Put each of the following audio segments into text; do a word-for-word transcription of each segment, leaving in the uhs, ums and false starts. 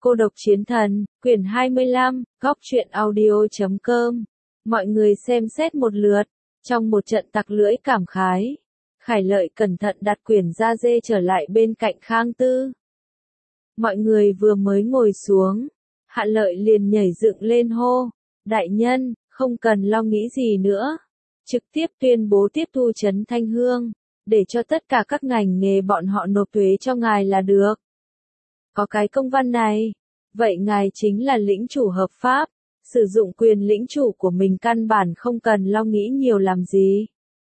Cô độc chiến thần, quyển hai mươi lăm, góc truyện audio chấm com. Mọi người xem xét một lượt, trong một trận tặc lưỡi cảm khái. Khải Lợi cẩn thận đặt quyển da dê trở lại bên cạnh Khang Tư. Mọi người vừa mới ngồi xuống, Hạ Lợi liền nhảy dựng lên hô, đại nhân, không cần lo nghĩ gì nữa. Trực tiếp tuyên bố tiếp thu Trấn Thanh Hương, để cho tất cả các ngành nghề bọn họ nộp thuế cho ngài là được. Có cái công văn này, vậy ngài chính là lĩnh chủ hợp pháp, sử dụng quyền lĩnh chủ của mình căn bản không cần lo nghĩ nhiều làm gì.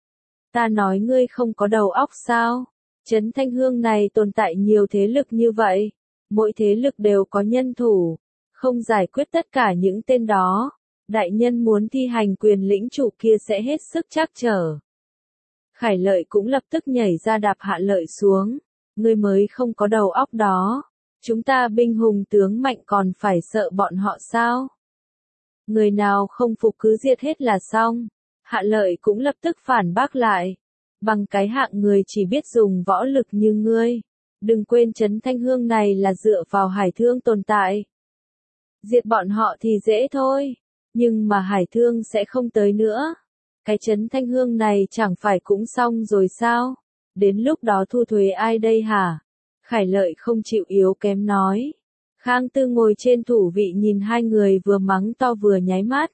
Ta nói ngươi không có đầu óc sao? Trấn Thanh Hương này tồn tại nhiều thế lực như vậy, mỗi thế lực đều có nhân thủ, không giải quyết tất cả những tên đó, đại nhân muốn thi hành quyền lĩnh chủ kia sẽ hết sức trắc trở. Khải Lợi cũng lập tức nhảy ra đạp Hạ Lợi xuống, ngươi mới không có đầu óc đó. Chúng ta binh hùng tướng mạnh còn phải sợ bọn họ sao? Người nào không phục cứ giết hết là xong. Hạ Lợi cũng lập tức phản bác lại. Bằng cái hạng người chỉ biết dùng võ lực như ngươi. Đừng quên Trấn Thanh Hương này là dựa vào Hải Thương tồn tại. Diệt bọn họ thì dễ thôi. Nhưng mà Hải Thương sẽ không tới nữa. Cái Trấn Thanh Hương này chẳng phải cũng xong rồi sao? Đến lúc đó thu thuế ai đây hả? Khải Lợi không chịu yếu kém nói. Khang Tư ngồi trên thủ vị nhìn hai người vừa mắng to vừa nháy mắt.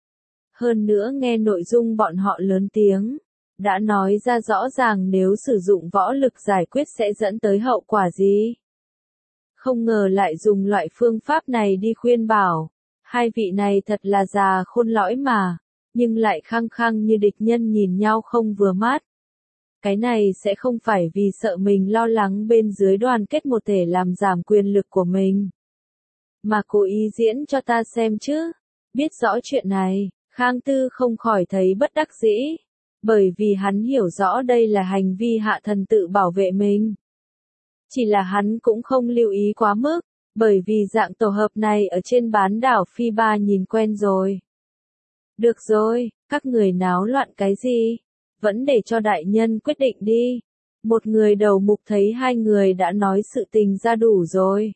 Hơn nữa nghe nội dung bọn họ lớn tiếng. Đã nói ra rõ ràng nếu sử dụng võ lực giải quyết sẽ dẫn tới hậu quả gì. Không ngờ lại dùng loại phương pháp này đi khuyên bảo. Hai vị này thật là già khôn lõi mà. Nhưng lại khăng khăng như địch nhân nhìn nhau không vừa mắt. Cái này sẽ không phải vì sợ mình lo lắng bên dưới đoàn kết một thể làm giảm quyền lực của mình. Mà cố ý diễn cho ta xem chứ. Biết rõ chuyện này, Khang Tư không khỏi thấy bất đắc dĩ. Bởi vì hắn hiểu rõ đây là hành vi hạ thần tự bảo vệ mình. Chỉ là hắn cũng không lưu ý quá mức. Bởi vì dạng tổ hợp này ở trên bán đảo Phi Ba nhìn quen rồi. Được rồi, các người náo loạn cái gì? Vẫn để cho đại nhân quyết định đi. Một người đầu mục thấy hai người đã nói sự tình ra đủ rồi.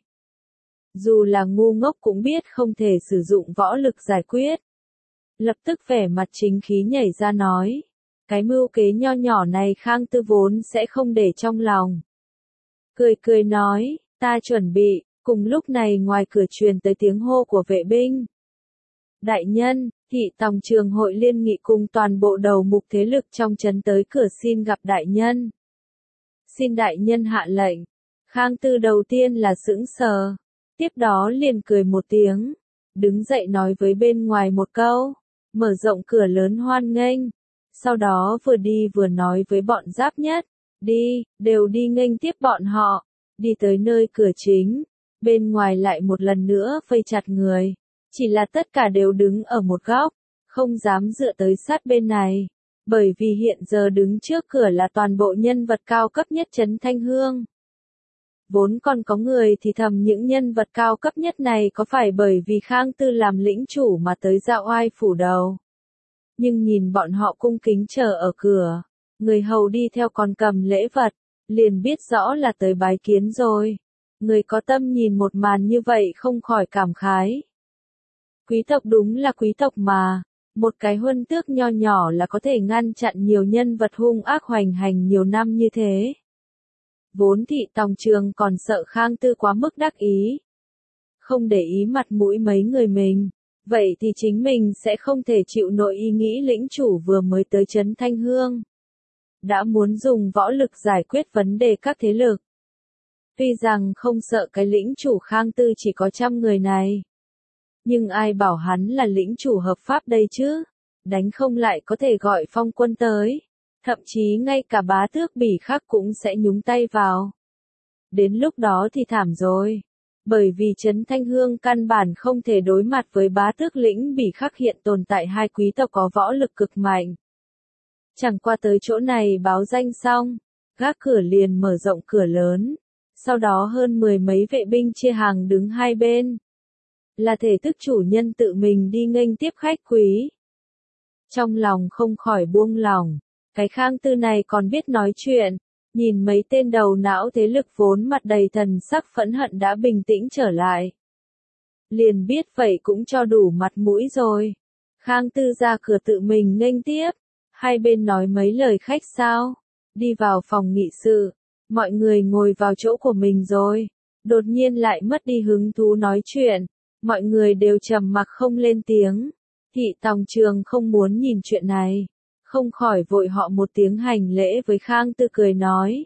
Dù là ngu ngốc cũng biết không thể sử dụng võ lực giải quyết. Lập tức vẻ mặt chính khí nhảy ra nói. Cái mưu kế nho nhỏ này Khang Tư vốn sẽ không để trong lòng. Cười cười nói, ta chuẩn bị, cùng lúc này ngoài cửa truyền tới tiếng hô của vệ binh. Đại nhân, thị tòng trường hội liên nghị cùng toàn bộ đầu mục thế lực trong trấn tới cửa xin gặp đại nhân. Xin đại nhân hạ lệnh. Khang Tư đầu tiên là sững sờ. Tiếp đó liền cười một tiếng. Đứng dậy nói với bên ngoài một câu. Mở rộng cửa lớn hoan nghênh. Sau đó vừa đi vừa nói với bọn giáp nhất. Đi, đều đi nghênh tiếp bọn họ. Đi tới nơi cửa chính. Bên ngoài lại một lần nữa vây chặt người. Chỉ là tất cả đều đứng ở một góc, không dám dựa tới sát bên này. Bởi vì hiện giờ đứng trước cửa là toàn bộ nhân vật cao cấp nhất Trấn Thanh Hương. Vốn còn có người thì thầm những nhân vật cao cấp nhất này có phải bởi vì Khang Tư làm lĩnh chủ mà tới dạo oai phủ đầu. Nhưng nhìn bọn họ cung kính chờ ở cửa, người hầu đi theo còn cầm lễ vật, liền biết rõ là tới bái kiến rồi. Người có tâm nhìn một màn như vậy không khỏi cảm khái. Quý tộc đúng là quý tộc mà, một cái huân tước nho nhỏ là có thể ngăn chặn nhiều nhân vật hung ác hoành hành nhiều năm như thế. Vốn thị tòng trường còn sợ Khang Tư quá mức đắc ý. Không để ý mặt mũi mấy người mình, vậy thì chính mình sẽ không thể chịu nổi ý nghĩ lĩnh chủ vừa mới tới Trấn Thanh Hương. Đã muốn dùng võ lực giải quyết vấn đề các thế lực. Tuy rằng không sợ cái lĩnh chủ Khang Tư chỉ có trăm người này. Nhưng ai bảo hắn là lĩnh chủ hợp pháp đây chứ? Đánh không lại có thể gọi phong quân tới. Thậm chí ngay cả bá tước Bỉ Khắc cũng sẽ nhúng tay vào. Đến lúc đó thì thảm rồi. Bởi vì Trấn Thanh Hương căn bản không thể đối mặt với bá tước lĩnh Bỉ Khắc hiện tồn tại hai quý tộc có võ lực cực mạnh. Chẳng qua tới chỗ này báo danh xong, gác cửa liền mở rộng cửa lớn. Sau đó hơn mười mấy vệ binh chia hàng đứng hai bên. Là thể thức chủ nhân tự mình đi nghênh tiếp khách quý. Trong lòng không khỏi buông lòng, cái Khang Tư này còn biết nói chuyện, nhìn mấy tên đầu não thế lực vốn mặt đầy thần sắc phẫn hận đã bình tĩnh trở lại, Liền biết vậy cũng cho đủ mặt mũi rồi. Khang Tư ra cửa tự mình nghênh tiếp. Hai bên nói mấy lời khách sáo. Đi vào phòng nghị sự. Mọi người ngồi vào chỗ của mình rồi. Đột nhiên lại mất đi hứng thú nói chuyện. Mọi người đều trầm mặc không lên tiếng. Thị Tòng Trường không muốn nhìn chuyện này. Không khỏi vội họ một tiếng hành lễ với Khang Tư cười nói.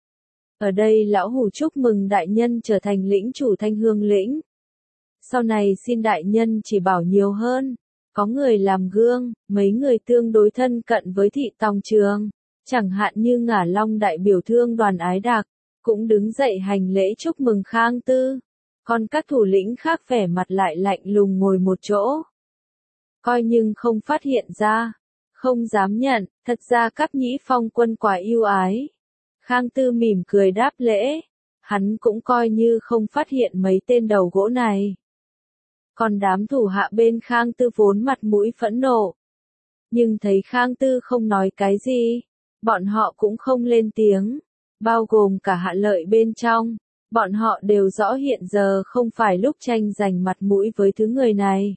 Ở đây lão hủ chúc mừng đại nhân trở thành lĩnh chủ Thanh Hương lĩnh. Sau này xin đại nhân chỉ bảo nhiều hơn. Có người làm gương, mấy người tương đối thân cận với Thị Tòng Trường. Chẳng hạn như Ngả Long đại biểu thương đoàn Ái Đạc. Cũng đứng dậy hành lễ chúc mừng Khang Tư. Còn các thủ lĩnh khác vẻ mặt lại lạnh lùng ngồi một chỗ. Coi nhưng không phát hiện ra. Không dám nhận, thật ra Cáp Nhĩ Phong quân quá yêu ái. Khang Tư mỉm cười đáp lễ. Hắn cũng coi như không phát hiện mấy tên đầu gỗ này. Còn đám thủ hạ bên Khang Tư vốn mặt mũi phẫn nộ. Nhưng thấy Khang Tư không nói cái gì. Bọn họ cũng không lên tiếng. Bao gồm cả Hạ Lợi bên trong. Bọn họ đều rõ hiện giờ không phải lúc tranh giành mặt mũi với thứ người này.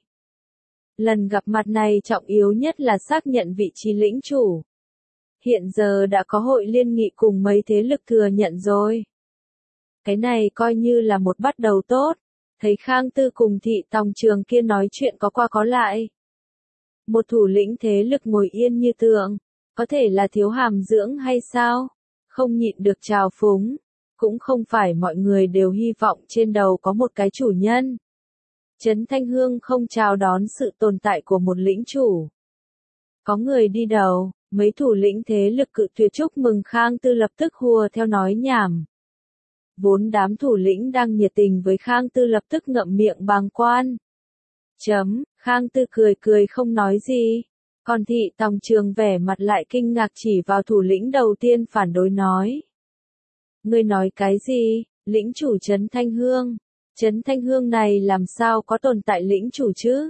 Lần gặp mặt này trọng yếu nhất là xác nhận vị trí lĩnh chủ. Hiện giờ đã có hội liên nghị cùng mấy thế lực thừa nhận rồi. Cái này coi như là một bắt đầu tốt. Thấy Khang Tư cùng Thị Tòng Trường kia nói chuyện có qua có lại. Một thủ lĩnh thế lực ngồi yên như tượng. Có thể là thiếu hàm dưỡng hay sao? Không nhịn được trào phúng. Cũng không phải mọi người đều hy vọng trên đầu có một cái chủ nhân. Trấn Thanh Hương không chào đón sự tồn tại của một lĩnh chủ. Có người đi đầu, mấy thủ lĩnh thế lực cự tuyệt chúc mừng Khang Tư lập tức hùa theo nói nhảm. Vốn đám thủ lĩnh đang nhiệt tình với Khang Tư lập tức ngậm miệng bàng quan. Chấm, Khang Tư cười cười không nói gì. Còn Thị Tòng Trường vẻ mặt lại kinh ngạc chỉ vào thủ lĩnh đầu tiên phản đối nói. Ngươi nói cái gì, lĩnh chủ Trấn Thanh Hương? Trấn Thanh Hương này làm sao có tồn tại lĩnh chủ chứ?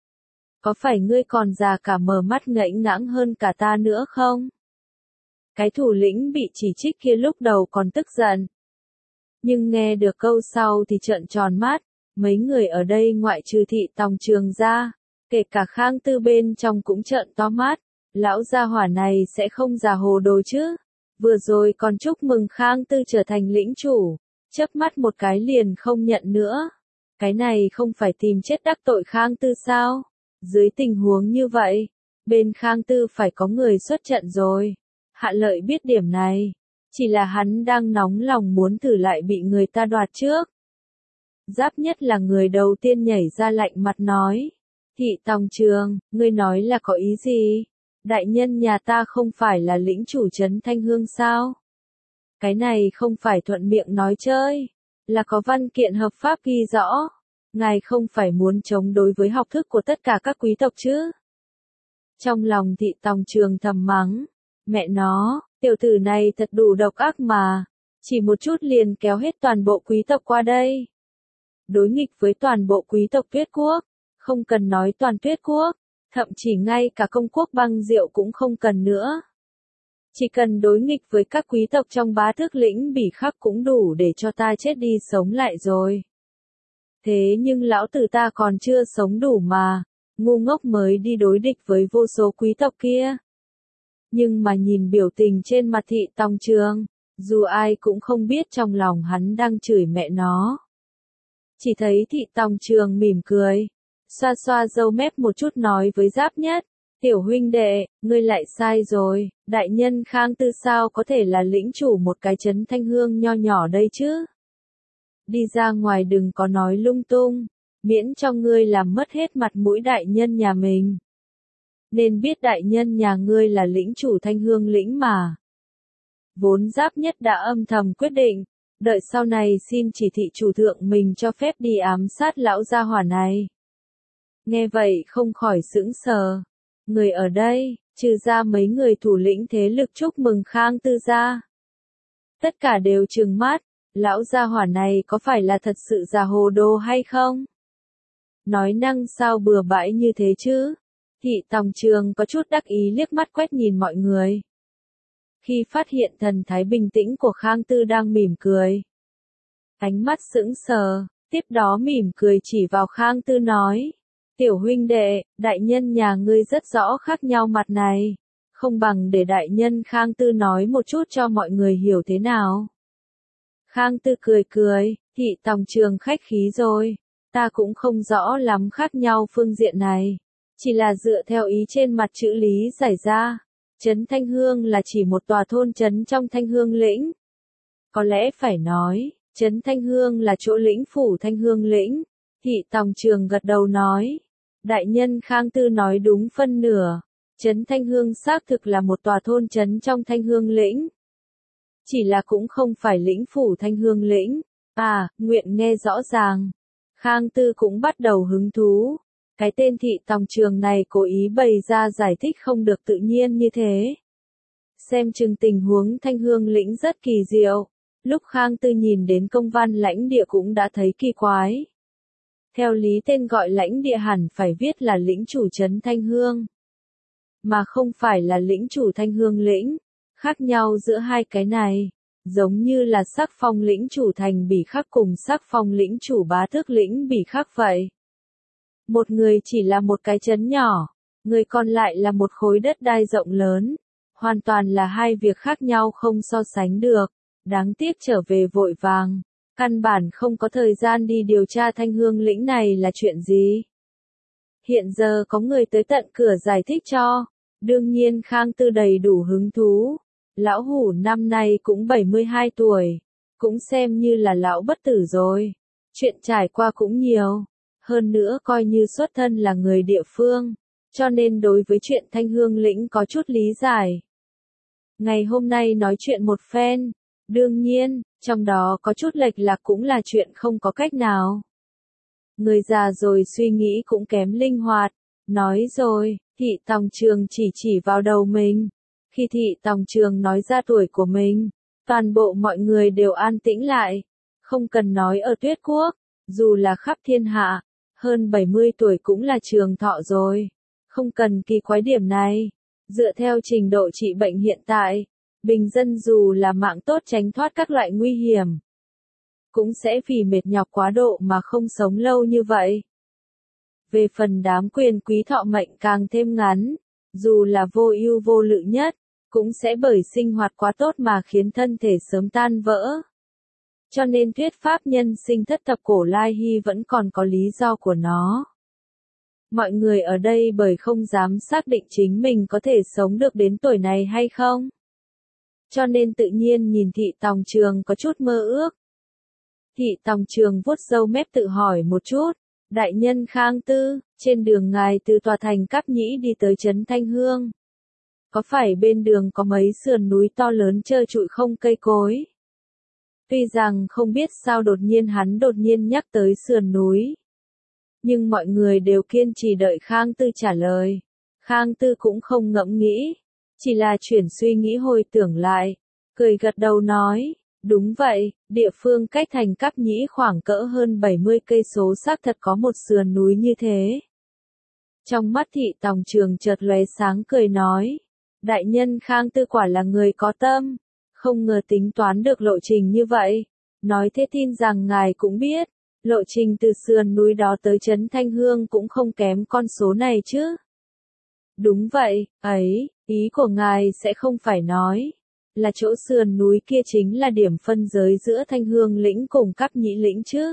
Có phải ngươi còn già cả mờ mắt ngẫy ngãng hơn cả ta nữa không? Cái thủ lĩnh bị chỉ trích kia lúc đầu còn tức giận. Nhưng nghe được câu sau thì trợn tròn mắt. Mấy người ở đây ngoại trừ Thị Tòng Trường ra. Kể cả Khang Tư bên trong cũng trợn to mắt. Lão gia hỏa này sẽ không già hồ đồ chứ? Vừa rồi còn chúc mừng Khang Tư trở thành lĩnh chủ. Chớp mắt một cái liền không nhận nữa. Cái này không phải tìm chết đắc tội Khang Tư sao? Dưới tình huống như vậy, bên Khang Tư phải có người xuất trận rồi. Hạ Lợi biết điểm này. Chỉ là hắn đang nóng lòng muốn thử lại bị người ta đoạt trước. Giáp Nhất là người đầu tiên nhảy ra lạnh mặt nói. Thị Tòng Trường, ngươi nói là có ý gì? Đại nhân nhà ta không phải là lĩnh chủ Trấn Thanh Hương sao? Cái này không phải thuận miệng nói chơi, là có văn kiện hợp pháp ghi rõ. Ngài không phải muốn chống đối với học thức của tất cả các quý tộc chứ? Trong lòng Thị Tòng Trường thầm mắng, mẹ nó, tiểu tử này thật đủ độc ác mà, chỉ một chút liền kéo hết toàn bộ quý tộc qua đây. Đối nghịch với toàn bộ quý tộc Tuyết Quốc, không cần nói toàn Tuyết Quốc, thậm chí ngay cả công quốc Băng Diệu cũng không cần nữa. Chỉ cần đối nghịch với các quý tộc trong bá tước lĩnh Bỉ Khắc cũng đủ để cho ta chết đi sống lại rồi. Thế nhưng lão tử ta còn chưa sống đủ mà, ngu ngốc mới đi đối địch với vô số quý tộc kia. Nhưng mà nhìn biểu tình trên mặt Thị Tòng Trường, dù ai cũng không biết trong lòng hắn đang chửi mẹ nó. Chỉ thấy Thị Tòng Trường mỉm cười, xoa xoa râu mép một chút nói với Giáp Nhất. Tiểu huynh đệ, ngươi lại sai rồi, đại nhân Khang Tư sao có thể là lĩnh chủ một cái Trấn Thanh Hương nho nhỏ đây chứ? Đi ra ngoài đừng có nói lung tung, miễn cho ngươi làm mất hết mặt mũi đại nhân nhà mình. Nên biết đại nhân nhà ngươi là lĩnh chủ Thanh Hương lĩnh mà. Vốn Giáp Nhất đã âm thầm quyết định, đợi sau này xin chỉ thị chủ thượng mình cho phép đi ám sát lão gia hỏa này. Nghe vậy không khỏi sững sờ. Người ở đây, trừ ra mấy người thủ lĩnh thế lực chúc mừng Khang Tư ra. Tất cả đều trừng mắt, lão gia hỏa này có phải là thật sự già hồ đồ hay không? Nói năng sao bừa bãi như thế chứ? Thị Tòng Trường có chút đắc ý liếc mắt quét nhìn mọi người. Khi phát hiện thần thái bình tĩnh của Khang Tư đang mỉm cười. Ánh mắt sững sờ, Tiếp đó mỉm cười chỉ vào Khang Tư nói. Tiểu huynh đệ, đại nhân nhà ngươi rất rõ khác nhau mặt này. Không bằng để đại nhân Khang Tư nói một chút cho mọi người hiểu thế nào. Khang Tư cười cười, thị tòng trường khách khí rồi. Ta cũng không rõ lắm khác nhau phương diện này. Chỉ là dựa theo ý trên mặt chữ lý giải ra. Trấn Thanh Hương là chỉ một tòa thôn trấn trong Thanh Hương lĩnh. Có lẽ phải nói, Trấn Thanh Hương là chỗ lĩnh phủ Thanh Hương lĩnh. Thị tòng trường gật đầu nói. Đại nhân Khang Tư nói đúng phân nửa. Trấn Thanh Hương xác thực là một tòa thôn trấn trong Thanh Hương lĩnh. Chỉ là cũng không phải lĩnh phủ Thanh Hương lĩnh. À, nguyện nghe rõ ràng. Khang Tư cũng bắt đầu hứng thú. Cái tên thị tòng trường này cố ý bày ra giải thích không được tự nhiên như thế. Xem chừng tình huống Thanh Hương lĩnh rất kỳ diệu. Lúc Khang Tư nhìn đến công văn lãnh địa cũng đã thấy kỳ quái. Theo lý tên gọi lãnh địa hẳn phải viết là lĩnh chủ trấn Thanh Hương. Mà không phải là lĩnh chủ Thanh Hương lĩnh. Khác nhau giữa hai cái này, giống như là Sắc Phong lĩnh chủ thành Bỉ Khắc cùng Sắc Phong lĩnh chủ Bá Thước lĩnh Bỉ Khắc vậy. Một người chỉ là một cái trấn nhỏ, người còn lại là một khối đất đai rộng lớn. Hoàn toàn là hai việc khác nhau không so sánh được. Đáng tiếc trở về vội vàng. Căn bản không có thời gian đi điều tra Thanh Hương lĩnh này là chuyện gì. Hiện giờ có người tới tận cửa giải thích cho. Đương nhiên Khang Tư đầy đủ hứng thú. Lão hủ năm nay cũng bảy mươi hai tuổi. Cũng xem như là lão bất tử rồi. Chuyện trải qua cũng nhiều. Hơn nữa coi như xuất thân là người địa phương. Cho nên đối với chuyện Thanh Hương lĩnh có chút lý giải. Ngày hôm nay nói chuyện một phen. Đương nhiên, trong đó có chút lệch lạc cũng là chuyện không có cách nào. Người già rồi suy nghĩ cũng kém linh hoạt. Nói rồi, thị tòng trường chỉ chỉ vào đầu mình. Khi thị tòng trường nói ra tuổi của mình, toàn bộ mọi người đều an tĩnh lại. Không cần nói ở Tuyết Quốc, dù là khắp thiên hạ, hơn bảy mươi tuổi cũng là trường thọ rồi. Không cần kỳ quái điểm này. Dựa theo trình độ trị bệnh hiện tại, bình dân dù là mạng tốt tránh thoát các loại nguy hiểm, cũng sẽ vì mệt nhọc quá độ mà không sống lâu như vậy. Về phần đám quyền quý thọ mệnh càng thêm ngắn, dù là vô ưu vô lự nhất, cũng sẽ bởi sinh hoạt quá tốt mà khiến thân thể sớm tan vỡ. Cho nên thuyết pháp nhân sinh thất thập cổ lai hy vẫn còn có lý do của nó. Mọi người ở đây bởi không dám xác định chính mình có thể sống được đến tuổi này hay không. Cho nên tự nhiên nhìn thị tòng trường có chút mơ ước. Thị tòng trường vuốt râu mép tự hỏi một chút. Đại nhân Khang Tư, trên đường ngài từ tòa thành Cáp Nhĩ đi tới trấn Thanh Hương. Có phải bên đường có mấy sườn núi to lớn trơ trụi không cây cối? Tuy rằng không biết sao đột nhiên hắn đột nhiên nhắc tới sườn núi. Nhưng mọi người đều kiên trì đợi Khang Tư trả lời. Khang Tư cũng không ngẫm nghĩ. Chỉ là chuyển suy nghĩ hồi tưởng lại. Cười gật đầu nói. Đúng vậy, địa phương cách thành Cáp Nhĩ khoảng cỡ hơn bảy mươi cây số xác thật có một sườn núi như thế. Trong mắt thị tòng trường chợt lóe sáng cười nói. Đại nhân Khang Tư quả là người có tâm. Không ngờ tính toán được lộ trình như vậy. Nói thế tin rằng ngài cũng biết. Lộ trình từ sườn núi đó tới trấn Thanh Hương cũng không kém con số này chứ. Đúng vậy, ấy, ý của ngài sẽ không phải nói. Là chỗ sườn núi kia chính là điểm phân giới giữa Thanh Hương lĩnh cùng Cáp Nhĩ lĩnh chứ.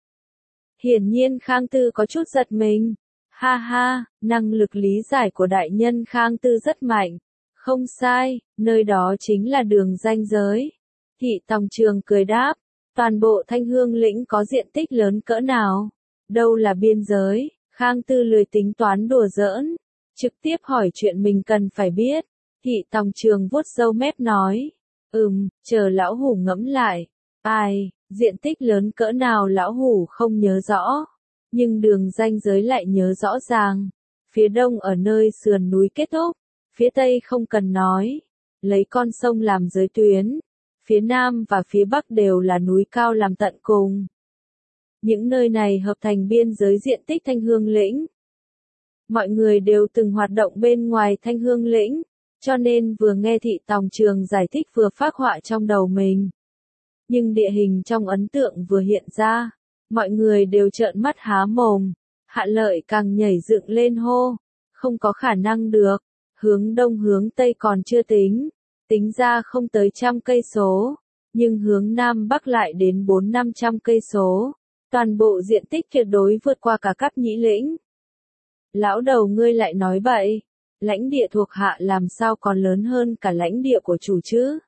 Hiển nhiên Khang Tư có chút giật mình. Ha ha, năng lực lý giải của đại nhân Khang Tư rất mạnh. Không sai, nơi đó chính là đường ranh giới. Thị tòng trường cười đáp. Toàn bộ Thanh Hương lĩnh có diện tích lớn cỡ nào? Đâu là biên giới? Khang Tư lười tính toán đùa giỡn. Trực tiếp hỏi chuyện mình cần phải biết. Thị tòng trường vuốt râu mép nói. Ừm, chờ lão hủ ngẫm lại. Ai, diện tích lớn cỡ nào lão hủ không nhớ rõ. Nhưng đường ranh giới lại nhớ rõ ràng. Phía đông ở nơi sườn núi kết thúc. Phía tây không cần nói. Lấy con sông làm giới tuyến. Phía nam và phía bắc đều là núi cao làm tận cùng. Những nơi này hợp thành biên giới diện tích Thanh Hương lĩnh. Mọi người đều từng hoạt động bên ngoài Thanh Hương lĩnh, cho nên vừa nghe thị tòng trường giải thích vừa phác họa trong đầu mình. Nhưng địa hình trong ấn tượng vừa hiện ra, Mọi người đều trợn mắt há mồm. Hạ Lợi càng nhảy dựng lên hô. Không có khả năng được. Hướng đông hướng tây còn chưa tính. Tính ra không tới trăm cây số. Nhưng hướng nam bắc lại đến bốn năm trăm cây số. Toàn bộ diện tích tuyệt đối vượt qua cả Cáp Nhĩ Lĩnh. Lão đầu ngươi lại nói bậy. Lãnh địa thuộc hạ làm sao còn lớn hơn cả lãnh địa của chủ chứ?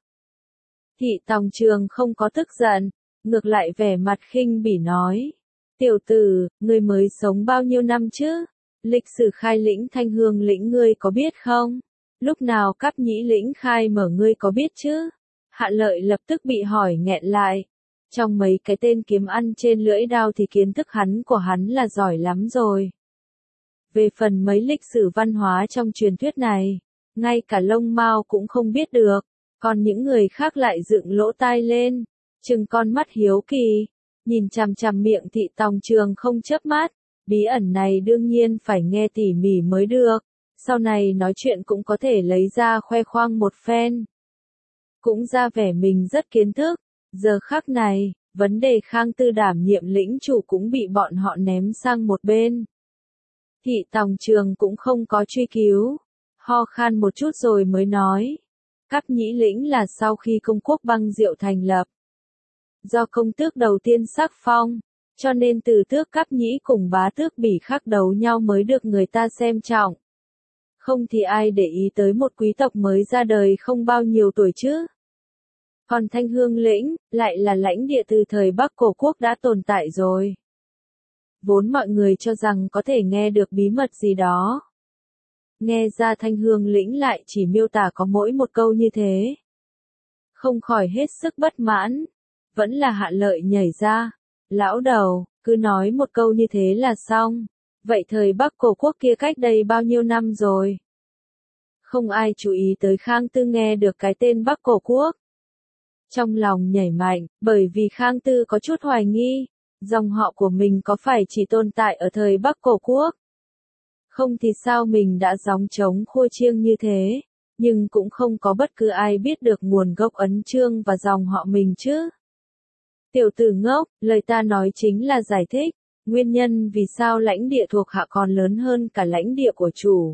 Thị Tòng Trường không có tức giận, ngược lại vẻ mặt khinh bỉ nói. Tiểu tử, ngươi mới sống bao nhiêu năm chứ? Lịch sử khai lĩnh Thanh Hương lĩnh ngươi có biết không? Lúc nào Cáp Nhĩ lĩnh khai mở ngươi có biết chứ? Hạ Lợi lập tức bị hỏi nghẹn lại. Trong mấy cái tên kiếm ăn trên lưỡi đao thì kiến thức hắn của hắn là giỏi lắm rồi. Về phần mấy lịch sử văn hóa trong truyền thuyết này, ngay cả lông mao cũng không biết được, còn những người khác lại dựng lỗ tai lên, trừng con mắt hiếu kỳ, nhìn chằm chằm miệng Thị Tòng Trường không chớp mắt, bí ẩn này đương nhiên phải nghe tỉ mỉ mới được, sau này nói chuyện cũng có thể lấy ra khoe khoang một phen. Cũng ra vẻ mình rất kiến thức, giờ khắc này, vấn đề Khang Tư đảm nhiệm lĩnh chủ cũng bị bọn họ ném sang một bên. Thị Tòng Trường cũng không có truy cứu, ho khan một chút rồi mới nói. Cáp Nhĩ lĩnh là sau khi công quốc Băng Diệu thành lập. Do công tước đầu tiên sắc phong, cho nên từ tước Cáp Nhĩ cùng bá tước Bỉ Khắc đấu nhau mới được người ta xem trọng. Không thì ai để ý tới một quý tộc mới ra đời không bao nhiêu tuổi chứ. Còn Thanh Hương lĩnh, lại là lãnh địa từ thời Bắc Cổ Quốc đã tồn tại rồi. Vốn mọi người cho rằng có thể nghe được bí mật gì đó. Nghe ra Thanh Hương lĩnh lại chỉ miêu tả có mỗi một câu như thế. Không khỏi hết sức bất mãn. Vẫn là Hạ Lợi nhảy ra. Lão đầu, cứ nói một câu như thế là xong. Vậy thời Bắc Cổ Quốc kia cách đây bao nhiêu năm rồi? Không ai chú ý tới Khang Tư nghe được cái tên Bắc Cổ Quốc. Trong lòng nhảy mạnh, bởi vì Khang Tư có chút hoài nghi. Dòng họ của mình có phải chỉ tồn tại ở thời Bắc Cổ Quốc? Không thì sao mình đã gióng trống khua chiêng như thế, nhưng cũng không có bất cứ ai biết được nguồn gốc ấn chương và dòng họ mình chứ. Tiểu tử ngốc, lời ta nói chính là giải thích, nguyên nhân vì sao lãnh địa thuộc hạ còn lớn hơn cả lãnh địa của chủ.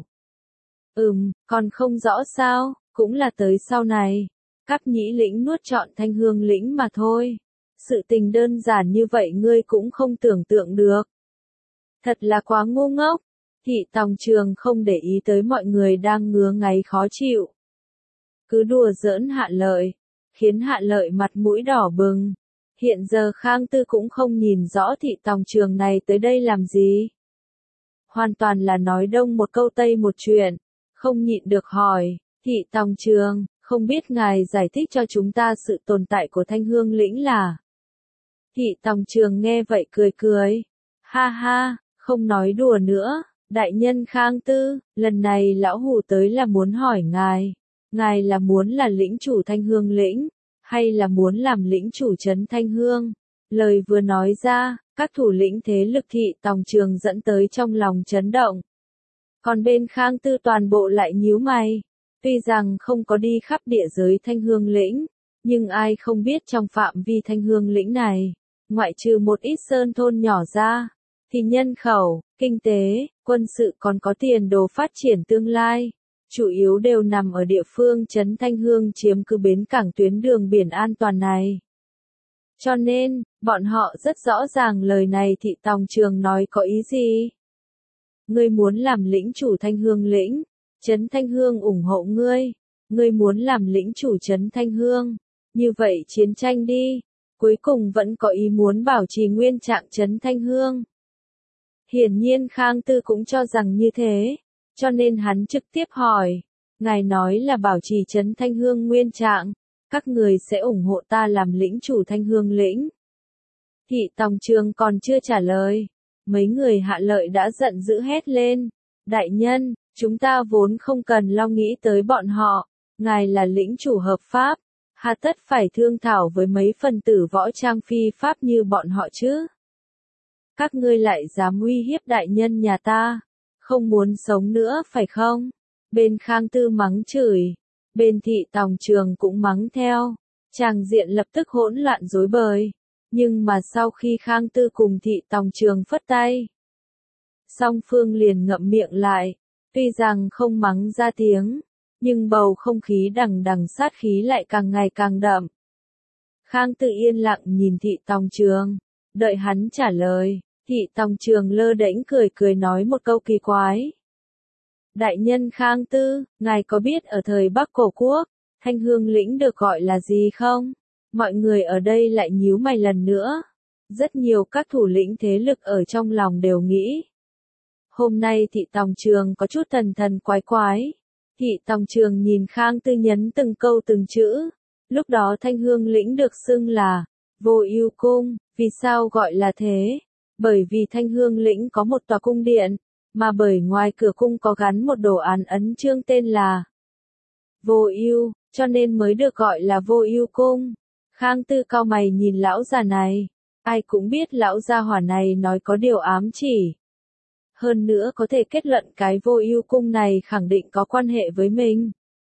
Ừm, còn không rõ sao, cũng là tới sau này. Cáp Nhĩ lĩnh nuốt trọn Thanh Hương lĩnh mà thôi. Sự tình đơn giản như vậy ngươi cũng không tưởng tượng được. Thật là quá ngu ngốc. Thị Tòng Trường không để ý tới mọi người đang ngứa ngáy khó chịu. Cứ đùa giỡn Hạ Lợi, khiến Hạ Lợi mặt mũi đỏ bừng. Hiện giờ Khang Tư cũng không nhìn rõ Thị Tòng Trường này tới đây làm gì. Hoàn toàn là nói đông một câu tây một chuyện, không nhịn được hỏi, Thị Tòng Trường, không biết ngài giải thích cho chúng ta sự tồn tại của Thanh Hương lĩnh là. Thị Tòng Trường nghe vậy cười cười, ha ha, không nói đùa nữa. Đại nhân Khang Tư, lần này lão hủ tới là muốn hỏi ngài, ngài là muốn là lĩnh chủ Thanh Hương lĩnh, hay là muốn làm lĩnh chủ trấn Thanh Hương? Lời vừa nói ra, các thủ lĩnh thế lực Thị Tòng Trường dẫn tới trong lòng chấn động. Còn bên Khang Tư toàn bộ lại nhíu mày, tuy rằng không có đi khắp địa giới Thanh Hương lĩnh, nhưng ai không biết trong phạm vi Thanh Hương lĩnh này, ngoại trừ một ít sơn thôn nhỏ ra, thì nhân khẩu, kinh tế, quân sự còn có tiền đồ phát triển tương lai, chủ yếu đều nằm ở địa phương trấn Thanh Hương chiếm cứ bến cảng tuyến đường biển an toàn này. Cho nên, bọn họ rất rõ ràng lời này Thị Tòng Trường nói có ý gì. Ngươi muốn làm lĩnh chủ Thanh Hương lĩnh, trấn Thanh Hương ủng hộ ngươi, ngươi muốn làm lĩnh chủ trấn Thanh Hương, như vậy chiến tranh đi, cuối cùng vẫn có ý muốn bảo trì nguyên trạng trấn Thanh Hương. Hiển nhiên Khang Tư cũng cho rằng như thế, cho nên hắn trực tiếp hỏi, ngài nói là bảo trì trấn Thanh Hương nguyên trạng, các người sẽ ủng hộ ta làm lĩnh chủ Thanh Hương lĩnh. Thị Tòng Trường còn chưa trả lời, mấy người Hạ Lợi đã giận dữ hét lên, đại nhân, chúng ta vốn không cần lo nghĩ tới bọn họ, ngài là lĩnh chủ hợp pháp, hà tất phải thương thảo với mấy phần tử võ trang phi pháp như bọn họ chứ. Các ngươi lại dám uy hiếp đại nhân nhà ta, không muốn sống nữa phải không? Bên Khang Tư mắng chửi, bên Thị Tòng Trường cũng mắng theo, tràng diện lập tức hỗn loạn rối bời. Nhưng mà sau khi Khang Tư cùng Thị Tòng Trường phất tay, song phương liền ngậm miệng lại, tuy rằng không mắng ra tiếng, nhưng bầu không khí đằng đằng sát khí lại càng ngày càng đậm. Khang Tư yên lặng nhìn Thị Tòng Trường, đợi hắn trả lời, Thị Tòng Trường lơ đễnh cười cười nói một câu kỳ quái. Đại nhân Khang Tư, ngài có biết ở thời Bắc Cổ Quốc, Thanh Hương lĩnh được gọi là gì không? Mọi người ở đây lại nhíu mày lần nữa. Rất nhiều các thủ lĩnh thế lực ở trong lòng đều nghĩ. Hôm nay Thị Tòng Trường có chút thần thần quái quái. Thị Tòng Trường nhìn Khang Tư nhấn từng câu từng chữ. Lúc đó Thanh Hương lĩnh được xưng là Vô Ưu Cung, vì sao gọi là thế? Bởi vì Thanh Hương lĩnh có một tòa cung điện, mà bởi ngoài cửa cung có gắn một đồ án ấn chương tên là Vô Ưu, cho nên mới được gọi là Vô Ưu Cung. Khang Tư cau mày nhìn lão già này, ai cũng biết lão gia hỏa này nói có điều ám chỉ. Hơn nữa có thể kết luận cái Vô Ưu Cung này khẳng định có quan hệ với mình.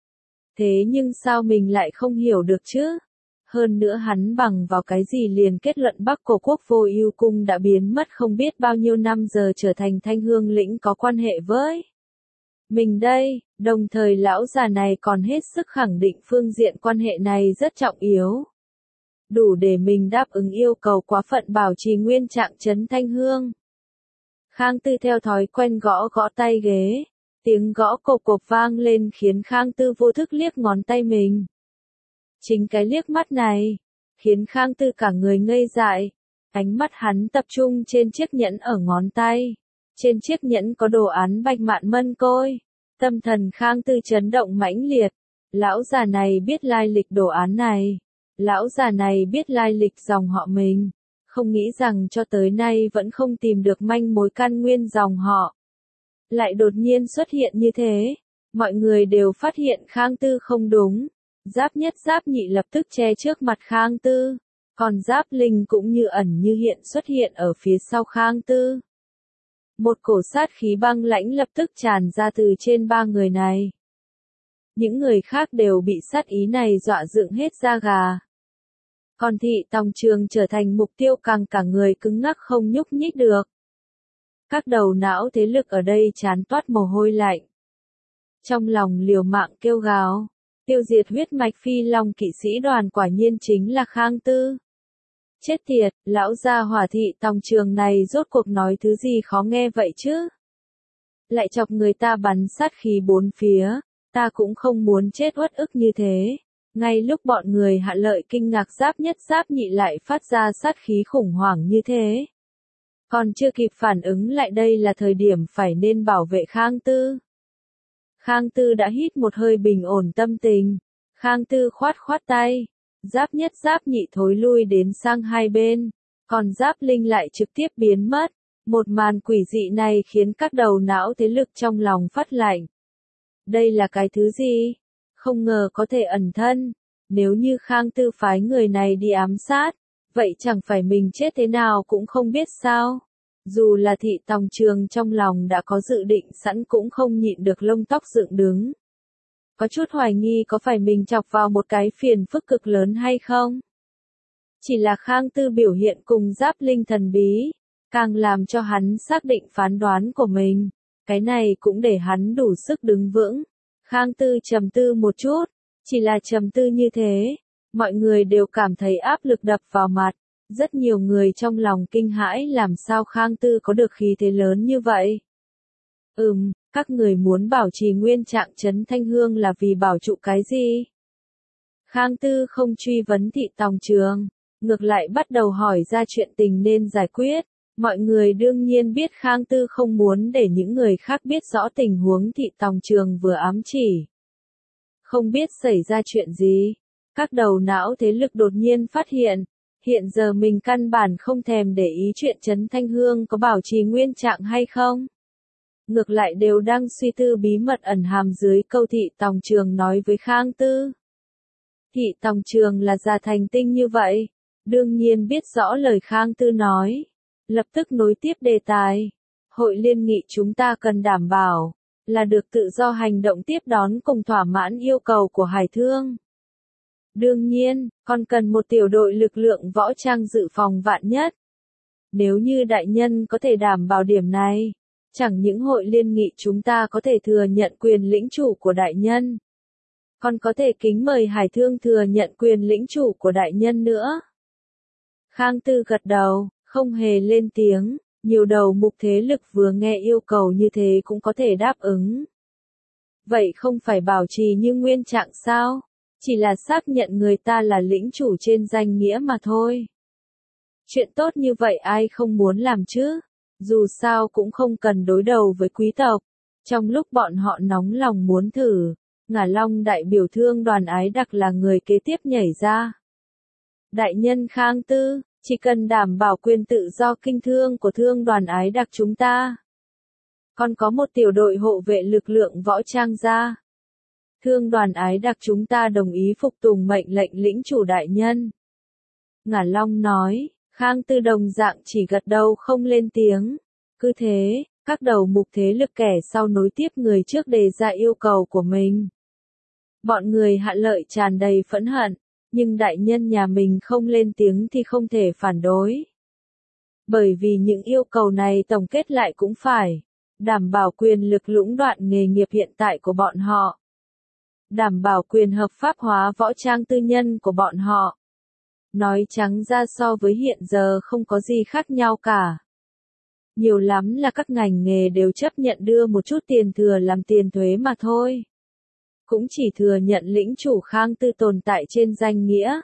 Thế nhưng sao mình lại không hiểu được chứ? Hơn nữa hắn bằng vào cái gì liền kết luận Bắc Cổ Quốc Vô Ưu Cung đã biến mất không biết bao nhiêu năm giờ trở thành Thanh Hương lĩnh có quan hệ với mình đây, đồng thời lão già này còn hết sức khẳng định phương diện quan hệ này rất trọng yếu. Đủ để mình đáp ứng yêu cầu quá phận bảo trì nguyên trạng trấn Thanh Hương. Khang Tư theo thói quen gõ gõ tay ghế, tiếng gõ cộp cộp vang lên khiến Khang Tư vô thức liếc ngón tay mình. Chính cái liếc mắt này, khiến Khang Tư cả người ngây dại, ánh mắt hắn tập trung trên chiếc nhẫn ở ngón tay. Trên chiếc nhẫn có đồ án bạch mạn mân côi, tâm thần Khang Tư chấn động mãnh liệt. Lão già này biết lai lịch đồ án này, lão già này biết lai lịch dòng họ mình, không nghĩ rằng cho tới nay vẫn không tìm được manh mối căn nguyên dòng họ. Lại đột nhiên xuất hiện như thế, mọi người đều phát hiện Khang Tư không đúng. Giáp Nhất Giáp Nhị lập tức che trước mặt Khang Tư, còn Giáp Linh cũng như ẩn như hiện xuất hiện ở phía sau Khang Tư. Một cổ sát khí băng lãnh lập tức tràn ra từ trên ba người này. Những người khác đều bị sát ý này dọa dựng hết da gà. Còn Thị Tòng Trường trở thành mục tiêu càng cả người cứng ngắc không nhúc nhích được. Các đầu não thế lực ở đây chán toát mồ hôi lạnh. Trong lòng liều mạng kêu gào. Tiêu diệt huyết mạch phi long kỵ sĩ đoàn quả nhiên chính là Khang Tư. Chết tiệt, lão gia hỏa Thị Tòng Trường này rốt cuộc nói thứ gì khó nghe vậy chứ? Lại chọc người ta bắn sát khí bốn phía, ta cũng không muốn chết uất ức như thế. Ngay lúc bọn người Hạ Lợi kinh ngạc Giáp Nhất Giáp Nhị lại phát ra sát khí khủng hoảng như thế. Còn chưa kịp phản ứng lại đây là thời điểm phải nên bảo vệ Khang Tư. Khang Tư đã hít một hơi bình ổn tâm tình. Khang Tư khoát khoát tay. Giáp Nhất Giáp Nhị thối lui đến sang hai bên. Còn Giáp Linh lại trực tiếp biến mất. Một màn quỷ dị này khiến các đầu não thế lực trong lòng phát lạnh. Đây là cái thứ gì? Không ngờ có thể ẩn thân. Nếu như Khang Tư phái người này đi ám sát, vậy chẳng phải mình chết thế nào cũng không biết sao. Dù là Thị Tòng Trường trong lòng đã có dự định sẵn cũng không nhịn được lông tóc dựng đứng. Có chút hoài nghi có phải mình chọc vào một cái phiền phức cực lớn hay không? Chỉ là Khang Tư biểu hiện cùng Giáp Linh thần bí, càng làm cho hắn xác định phán đoán của mình. Cái này cũng để hắn đủ sức đứng vững. Khang Tư trầm tư một chút, chỉ là trầm tư như thế, mọi người đều cảm thấy áp lực đập vào mặt. Rất nhiều người trong lòng kinh hãi làm sao Khang Tư có được khí thế lớn như vậy. Ừm, các người muốn bảo trì nguyên trạng trấn Thanh Hương là vì bảo trụ cái gì? Khang Tư không truy vấn Thị Tòng Trường, ngược lại bắt đầu hỏi ra chuyện tình nên giải quyết. Mọi người đương nhiên biết Khang Tư không muốn để những người khác biết rõ tình huống Thị Tòng Trường vừa ám chỉ. Không biết xảy ra chuyện gì, các đầu não thế lực đột nhiên phát hiện. Hiện giờ mình căn bản không thèm để ý chuyện trấn Thanh Hương có bảo trì nguyên trạng hay không. Ngược lại đều đang suy tư bí mật ẩn hàm dưới câu Thị Tòng Trường nói với Khang Tư. Thị Tòng Trường là già thành tinh như vậy, đương nhiên biết rõ lời Khang Tư nói. Lập tức nối tiếp đề tài. Hội liên nghị chúng ta cần đảm bảo, là được tự do hành động tiếp đón cùng thỏa mãn yêu cầu của Hải Thương. Đương nhiên, còn cần một tiểu đội lực lượng võ trang dự phòng vạn nhất. Nếu như đại nhân có thể đảm bảo điểm này, chẳng những hội liên nghị chúng ta có thể thừa nhận quyền lĩnh chủ của đại nhân, còn có thể kính mời Hải Thương thừa nhận quyền lĩnh chủ của đại nhân nữa. Khang Tư gật đầu, không hề lên tiếng, nhiều đầu mục thế lực vừa nghe yêu cầu như thế cũng có thể đáp ứng. Vậy không phải bảo trì như nguyên trạng sao? Chỉ là xác nhận người ta là lĩnh chủ trên danh nghĩa mà thôi. Chuyện tốt như vậy ai không muốn làm chứ? Dù sao cũng không cần đối đầu với quý tộc. Trong lúc bọn họ nóng lòng muốn thử, Ngả Long đại biểu Thương Đoàn Ái Đặc là người kế tiếp nhảy ra. Đại nhân Khang Tư, chỉ cần đảm bảo quyền tự do kinh thương của Thương Đoàn Ái Đặc chúng ta. Còn có một tiểu đội hộ vệ lực lượng võ trang ra. Thương Đoàn Ái Đặc chúng ta đồng ý phục tùng mệnh lệnh lĩnh chủ đại nhân. Ngả Long nói, Khang Tư đồng dạng chỉ gật đầu không lên tiếng. Cứ thế, các đầu mục thế lực kẻ sau nối tiếp người trước đề ra yêu cầu của mình. Bọn người Hạ Lợi tràn đầy phẫn hận, nhưng đại nhân nhà mình không lên tiếng thì không thể phản đối. Bởi vì những yêu cầu này tổng kết lại cũng phải đảm bảo quyền lực lũng đoạn nghề nghiệp hiện tại của bọn họ. Đảm bảo quyền hợp pháp hóa võ trang tư nhân của bọn họ. Nói trắng ra so với hiện giờ không có gì khác nhau cả. Nhiều lắm là các ngành nghề đều chấp nhận đưa một chút tiền thừa làm tiền thuế mà thôi. Cũng chỉ thừa nhận lĩnh chủ Khang Tư tồn tại trên danh nghĩa.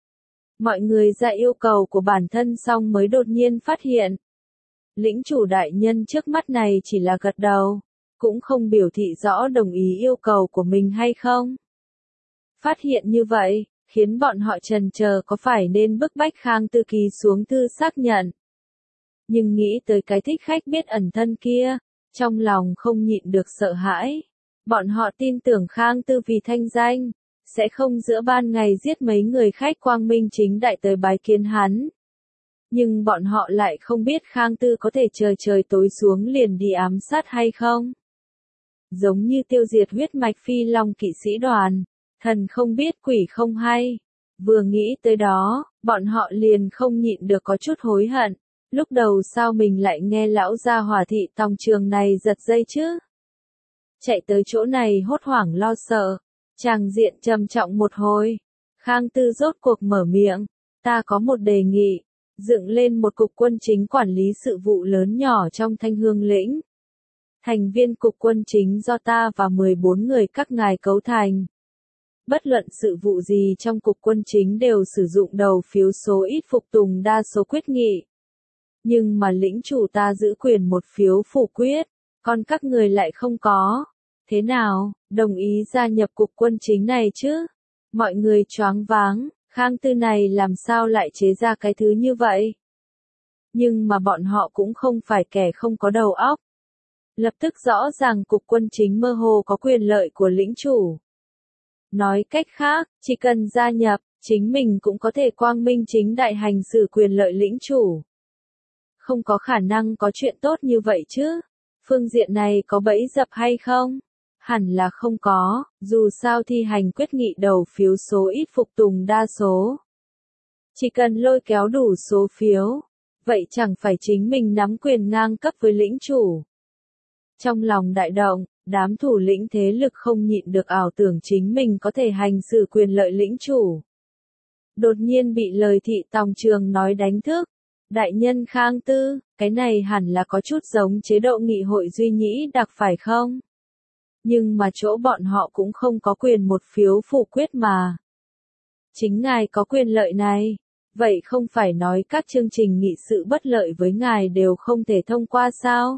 Mọi người ra yêu cầu của bản thân xong mới đột nhiên phát hiện. Lĩnh chủ đại nhân trước mắt này chỉ là gật đầu, cũng không biểu thị rõ đồng ý yêu cầu của mình hay không. Phát hiện như vậy, khiến bọn họ chần chờ có phải nên bức bách Khang Tư ký xuống thư xác nhận. Nhưng nghĩ tới cái thích khách biết ẩn thân kia, trong lòng không nhịn được sợ hãi. Bọn họ tin tưởng Khang Tư vì thanh danh, sẽ không giữa ban ngày giết mấy người khách quang minh chính đại tới bái kiến hắn. Nhưng bọn họ lại không biết Khang Tư có thể trời trời tối xuống liền đi ám sát hay không. Giống như tiêu diệt huyết mạch phi long kỵ sĩ đoàn, thần không biết quỷ không hay. Vừa nghĩ tới đó, bọn họ liền không nhịn được có chút hối hận. Lúc đầu sao mình lại nghe lão gia hỏa thị tòng trường này giật dây chứ? Chạy tới chỗ này hốt hoảng lo sợ, tràng diện trầm trọng một hồi. Khang Tư rốt cuộc mở miệng, ta có một đề nghị, dựng lên một cục quân chính quản lý sự vụ lớn nhỏ trong Thanh Hương lĩnh. Thành viên cục quân chính do ta và mười bốn người các ngài cấu thành. Bất luận sự vụ gì trong cục quân chính đều sử dụng đầu phiếu số ít phục tùng đa số quyết nghị. Nhưng mà lĩnh chủ ta giữ quyền một phiếu phủ quyết, còn các người lại không có. Thế nào, đồng ý gia nhập cục quân chính này chứ? Mọi người choáng váng, Khang Tư này làm sao lại chế ra cái thứ như vậy? Nhưng mà bọn họ cũng không phải kẻ không có đầu óc. Lập tức rõ ràng cục quân chính mơ hồ có quyền lợi của lĩnh chủ. Nói cách khác, chỉ cần gia nhập, chính mình cũng có thể quang minh chính đại hành xử quyền lợi lĩnh chủ. Không có khả năng có chuyện tốt như vậy chứ? Phương diện này có bẫy dập hay không? Hẳn là không có, dù sao thi hành quyết nghị đầu phiếu số ít phục tùng đa số. Chỉ cần lôi kéo đủ số phiếu, vậy chẳng phải chính mình nắm quyền ngang cấp với lĩnh chủ. Trong lòng đại động, đám thủ lĩnh thế lực không nhịn được ảo tưởng chính mình có thể hành xử quyền lợi lĩnh chủ. Đột nhiên bị lời thị tòng trường nói đánh thức. Đại nhân Khang Tư, cái này hẳn là có chút giống chế độ nghị hội duy nhĩ đặc phải không? Nhưng mà chỗ bọn họ cũng không có quyền một phiếu phủ quyết mà. Chính ngài có quyền lợi này, vậy không phải nói các chương trình nghị sự bất lợi với ngài đều không thể thông qua sao?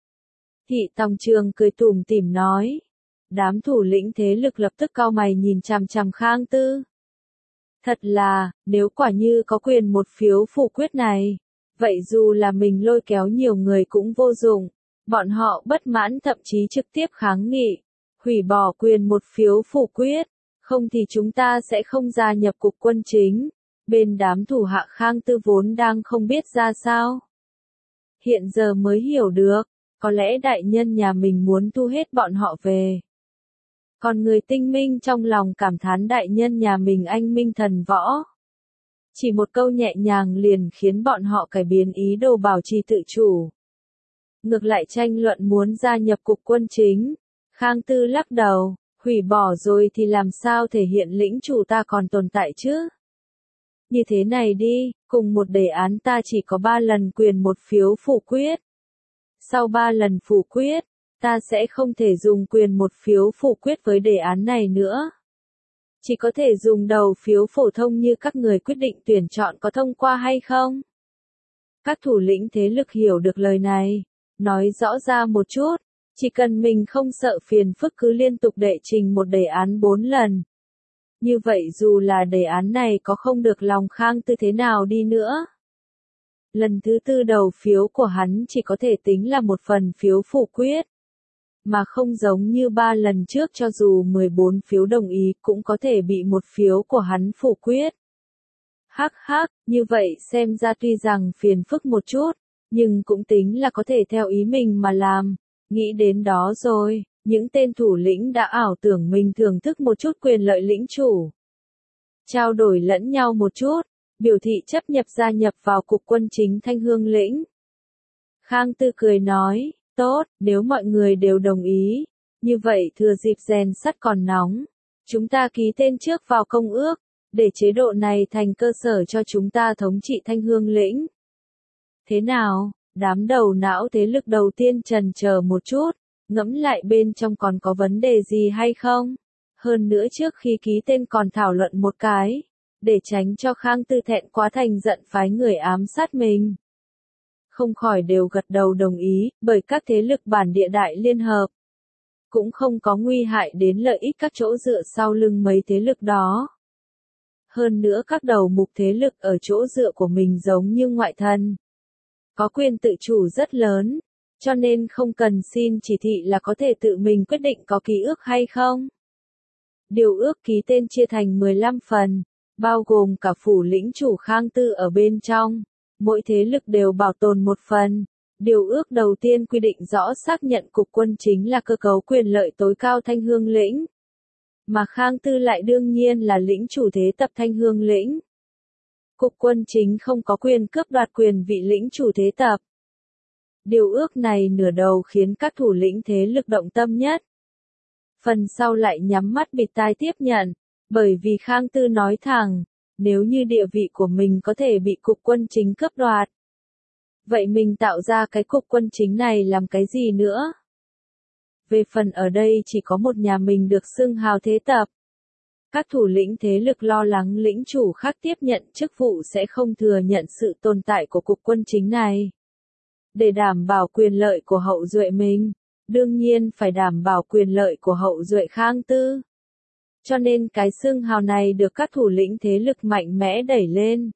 Thị tòng trường cười tủm tỉm nói. Đám thủ lĩnh thế lực lập tức cau mày nhìn chằm chằm Khang Tư. Thật là, nếu quả như có quyền một phiếu phủ quyết này, vậy dù là mình lôi kéo nhiều người cũng vô dụng. Bọn họ bất mãn thậm chí trực tiếp kháng nghị, hủy bỏ quyền một phiếu phủ quyết, không thì chúng ta sẽ không gia nhập cục quân chính. Bên đám thủ hạ Khang Tư vốn đang không biết ra sao. Hiện giờ mới hiểu được, có lẽ đại nhân nhà mình muốn thu hết bọn họ về. Còn người tinh minh trong lòng cảm thán đại nhân nhà mình anh minh thần võ. Chỉ một câu nhẹ nhàng liền khiến bọn họ cải biến ý đồ bảo trì tự chủ. Ngược lại tranh luận muốn gia nhập cục quân chính. Khang Tư lắc đầu, hủy bỏ rồi thì làm sao thể hiện lĩnh chủ ta còn tồn tại chứ? Như thế này đi, cùng một đề án ta chỉ có ba lần quyền một phiếu phủ quyết. Sau ba lần phủ quyết, ta sẽ không thể dùng quyền một phiếu phủ quyết với đề án này nữa. Chỉ có thể dùng đầu phiếu phổ thông như các người quyết định tuyển chọn có thông qua hay không. Các thủ lĩnh thế lực hiểu được lời này, nói rõ ra một chút, chỉ cần mình không sợ phiền phức cứ liên tục đệ trình một đề án bốn lần. Như vậy dù là đề án này có không được lòng Khang Tư thế nào đi nữa. Lần thứ tư đầu phiếu của hắn chỉ có thể tính là một phần phiếu phủ quyết. Mà không giống như ba lần trước cho dù mười bốn phiếu đồng ý cũng có thể bị một phiếu của hắn phủ quyết. Hắc hắc, như vậy xem ra tuy rằng phiền phức một chút, nhưng cũng tính là có thể theo ý mình mà làm. Nghĩ đến đó rồi, những tên thủ lĩnh đã ảo tưởng mình thưởng thức một chút quyền lợi lĩnh chủ. Trao đổi lẫn nhau một chút, biểu thị chấp nhập gia nhập vào cục quân chính Thanh Hương lĩnh. Khang Tư cười nói, tốt, nếu mọi người đều đồng ý, như vậy thừa dịp rèn sắt còn nóng, chúng ta ký tên trước vào công ước, để chế độ này thành cơ sở cho chúng ta thống trị Thanh Hương lĩnh. Thế nào, đám đầu não thế lực đầu tiên chần chờ một chút, ngẫm lại bên trong còn có vấn đề gì hay không? Hơn nữa trước khi ký tên còn thảo luận một cái, để tránh cho Khang Tư thẹn quá thành giận phái người ám sát mình. Không khỏi đều gật đầu đồng ý, bởi các thế lực bản địa đại liên hợp cũng không có nguy hại đến lợi ích các chỗ dựa sau lưng mấy thế lực đó. Hơn nữa các đầu mục thế lực ở chỗ dựa của mình giống như ngoại thần, có quyền tự chủ rất lớn, cho nên không cần xin chỉ thị là có thể tự mình quyết định có ký ước hay không. Điều ước ký tên chia thành mười lăm phần, bao gồm cả phủ lĩnh chủ Khang Tư ở bên trong. Mỗi thế lực đều bảo tồn một phần. Điều ước đầu tiên quy định rõ xác nhận cục quân chính là cơ cấu quyền lợi tối cao Thanh Hương lĩnh. Mà Khang Tư lại đương nhiên là lĩnh chủ thế tập Thanh Hương lĩnh. Cục quân chính không có quyền cướp đoạt quyền vị lĩnh chủ thế tập. Điều ước này nửa đầu khiến các thủ lĩnh thế lực động tâm nhất. Phần sau lại nhắm mắt bịt tai tiếp nhận, bởi vì Khang Tư nói thẳng, nếu như địa vị của mình có thể bị cục quân chính cướp đoạt. Vậy mình tạo ra cái cục quân chính này làm cái gì nữa? Về phần ở đây chỉ có một nhà mình được xưng hào thế tập. Các thủ lĩnh thế lực lo lắng lĩnh chủ khác tiếp nhận chức vụ sẽ không thừa nhận sự tồn tại của cục quân chính này. Để đảm bảo quyền lợi của hậu duệ mình, đương nhiên phải đảm bảo quyền lợi của hậu duệ Khang Tư. Cho nên cái xưng hào này được các thủ lĩnh thế lực mạnh mẽ đẩy lên.